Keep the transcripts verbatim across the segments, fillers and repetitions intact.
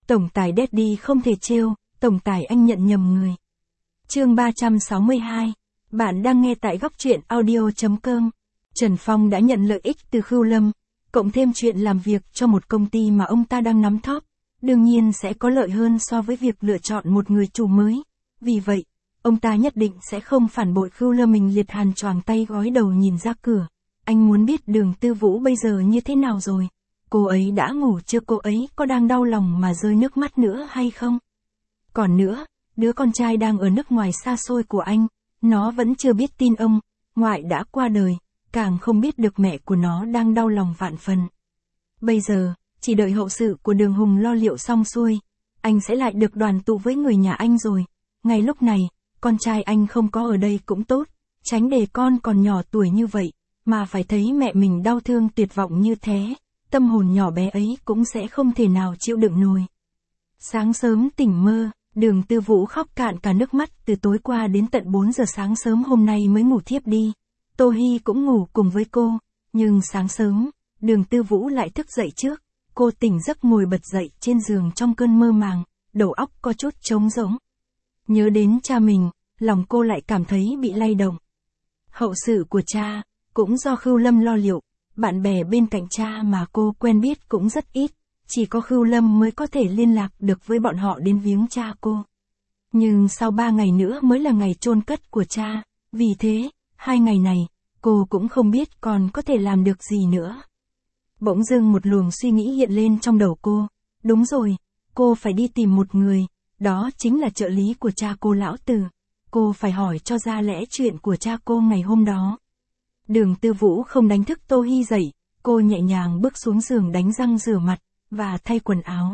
Tổng tài Daddy không thể trêu, tổng tài anh nhận nhầm người. Chương ba trăm sáu mươi hai. Bạn đang nghe tại góc truyện audio chấm com. Trần Phong đã nhận lợi ích từ Khưu Lâm, cộng thêm chuyện làm việc cho một công ty mà ông ta đang nắm thóp, đương nhiên sẽ có lợi hơn so với việc lựa chọn một người chủ mới. Vì vậy, ông ta nhất định sẽ không phản bội Khưu Lâm. Mình Liệt Hàn choàng tay gói đầu nhìn ra cửa. Anh muốn biết Đường Tư Vũ bây giờ như thế nào rồi. Cô ấy đã ngủ chưa, cô ấy có đang đau lòng mà rơi nước mắt nữa hay không? Còn nữa, đứa con trai đang ở nước ngoài xa xôi của anh, nó vẫn chưa biết tin ông ngoại đã qua đời, càng không biết được mẹ của nó đang đau lòng vạn phần. Bây giờ, chỉ đợi hậu sự của Đường Hùng lo liệu xong xuôi, anh sẽ lại được đoàn tụ với người nhà anh rồi. Ngay lúc này, con trai anh không có ở đây cũng tốt, tránh để con còn nhỏ tuổi như vậy, mà phải thấy mẹ mình đau thương tuyệt vọng như thế, tâm hồn nhỏ bé ấy cũng sẽ không thể nào chịu đựng nổi. Sáng sớm tỉnh mơ, Đường Tư Vũ khóc cạn cả nước mắt. Từ tối qua đến tận bốn giờ sáng sớm hôm nay mới ngủ thiếp đi. Tô Hi cũng ngủ cùng với cô, nhưng sáng sớm, Đường Tư Vũ lại thức dậy trước. Cô tỉnh giấc ngồi bật dậy trên giường trong cơn mơ màng, đầu óc có chút trống rỗng. Nhớ đến cha mình, lòng cô lại cảm thấy bị lay động. Hậu sự của cha, cũng do Khưu Lâm lo liệu, bạn bè bên cạnh cha mà cô quen biết cũng rất ít, chỉ có Khưu Lâm mới có thể liên lạc được với bọn họ đến viếng cha cô. Nhưng sau ba ngày nữa mới là ngày chôn cất của cha, vì thế, hai ngày này, cô cũng không biết còn có thể làm được gì nữa. Bỗng dưng một luồng suy nghĩ hiện lên trong đầu cô, đúng rồi, cô phải đi tìm một người, đó chính là trợ lý của cha cô Lão Từ. Cô phải hỏi cho ra lẽ chuyện của cha cô ngày hôm đó. Đường Tư Vũ không đánh thức Tô Hi dậy, cô nhẹ nhàng bước xuống giường đánh răng rửa mặt, và thay quần áo.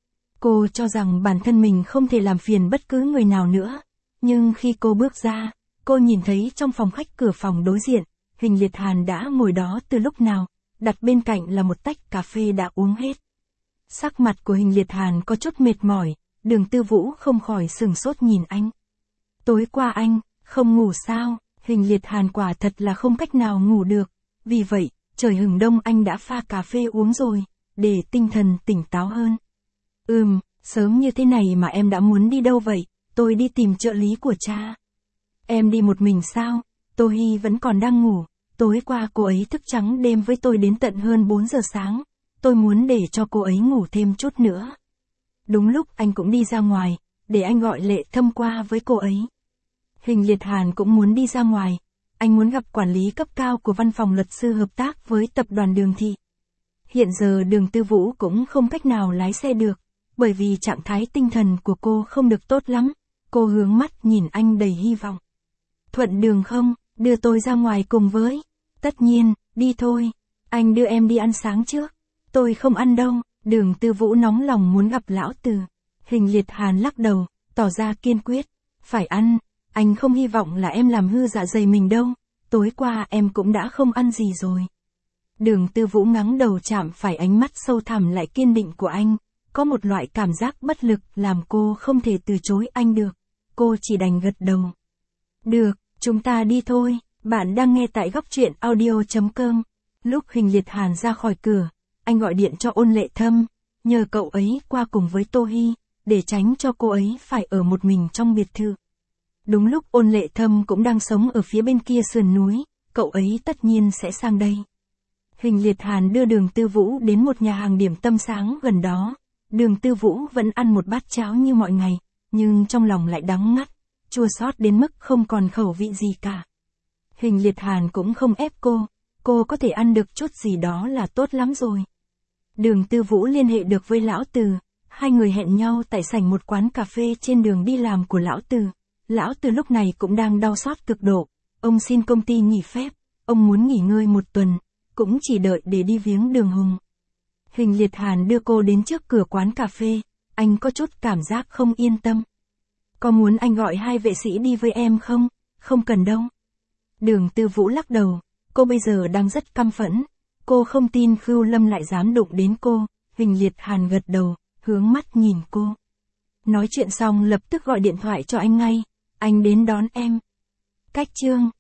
Cô cho rằng bản thân mình không thể làm phiền bất cứ người nào nữa, nhưng khi cô bước ra, cô nhìn thấy trong phòng khách cửa phòng đối diện, Hình Liệt Hàn đã ngồi đó từ lúc nào, đặt bên cạnh là một tách cà phê đã uống hết. Sắc mặt của Hình Liệt Hàn có chút mệt mỏi, Đường Tư Vũ không khỏi sửng sốt nhìn anh. Tối qua anh, không ngủ sao? Hình Liệt Hàn quả thật là không cách nào ngủ được, vì vậy, trời hừng đông anh đã pha cà phê uống rồi, để tinh thần tỉnh táo hơn. Ừm, sớm như thế này mà em đã muốn đi đâu vậy? Tôi đi tìm trợ lý của cha. Em đi một mình sao? Tô Hi vẫn còn đang ngủ, tối qua cô ấy thức trắng đêm với tôi đến tận hơn bốn giờ sáng, tôi muốn để cho cô ấy ngủ thêm chút nữa. Đúng lúc anh cũng đi ra ngoài, để anh gọi Lệ Thâm qua với cô ấy. Hình Liệt Hàn cũng muốn đi ra ngoài, anh muốn gặp quản lý cấp cao của văn phòng luật sư hợp tác với tập đoàn Đường Thị. Hiện giờ Đường Tư Vũ cũng không cách nào lái xe được, bởi vì trạng thái tinh thần của cô không được tốt lắm. Cô hướng mắt nhìn anh đầy hy vọng. Thuận đường không, đưa tôi ra ngoài cùng với. Tất nhiên, đi thôi, anh đưa em đi ăn sáng trước. Tôi không ăn đâu. Đường Tư Vũ nóng lòng muốn gặp Lão Từ. Hình Liệt Hàn lắc đầu, tỏ ra kiên quyết. Phải ăn, anh không hy vọng là em làm hư dạ dày mình đâu. Tối qua em cũng đã không ăn gì rồi. Đường Tư Vũ ngắng đầu chạm phải ánh mắt sâu thẳm lại kiên định của anh. Có một loại cảm giác bất lực làm cô không thể từ chối anh được. Cô chỉ đành gật đầu. Được, chúng ta đi thôi. Bạn đang nghe tại góc truyện audio chấm com. Lúc Hình Liệt Hàn ra khỏi cửa, anh gọi điện cho Ôn Lệ Thâm, nhờ cậu ấy qua cùng với Tô Hi, để tránh cho cô ấy phải ở một mình trong biệt thự. Đúng lúc Ôn Lệ Thâm cũng đang sống ở phía bên kia sườn núi, cậu ấy tất nhiên sẽ sang đây. Hình Liệt Hàn đưa Đường Tư Vũ đến một nhà hàng điểm tâm sáng gần đó. Đường Tư Vũ vẫn ăn một bát cháo như mọi ngày, nhưng trong lòng lại đắng ngắt, chua xót đến mức không còn khẩu vị gì cả. Hình Liệt Hàn cũng không ép cô, cô có thể ăn được chút gì đó là tốt lắm rồi. Đường Tư Vũ liên hệ được với Lão Từ, hai người hẹn nhau tại sảnh một quán cà phê trên đường đi làm của Lão Từ. Lão Từ lúc này cũng đang đau xót cực độ, ông xin công ty nghỉ phép, ông muốn nghỉ ngơi một tuần, cũng chỉ đợi để đi viếng Đường Hùng. Hình Liệt Hàn đưa cô đến trước cửa quán cà phê, anh có chút cảm giác không yên tâm. Có muốn anh gọi hai vệ sĩ đi với em không? Không cần đâu. Đường Tư Vũ lắc đầu, cô bây giờ đang rất căm phẫn, cô không tin Khưu Lâm lại dám đụng đến cô. Hình Liệt Hàn gật đầu, hướng mắt nhìn cô. Nói chuyện xong lập tức gọi điện thoại cho anh ngay, anh đến đón em. Cách chương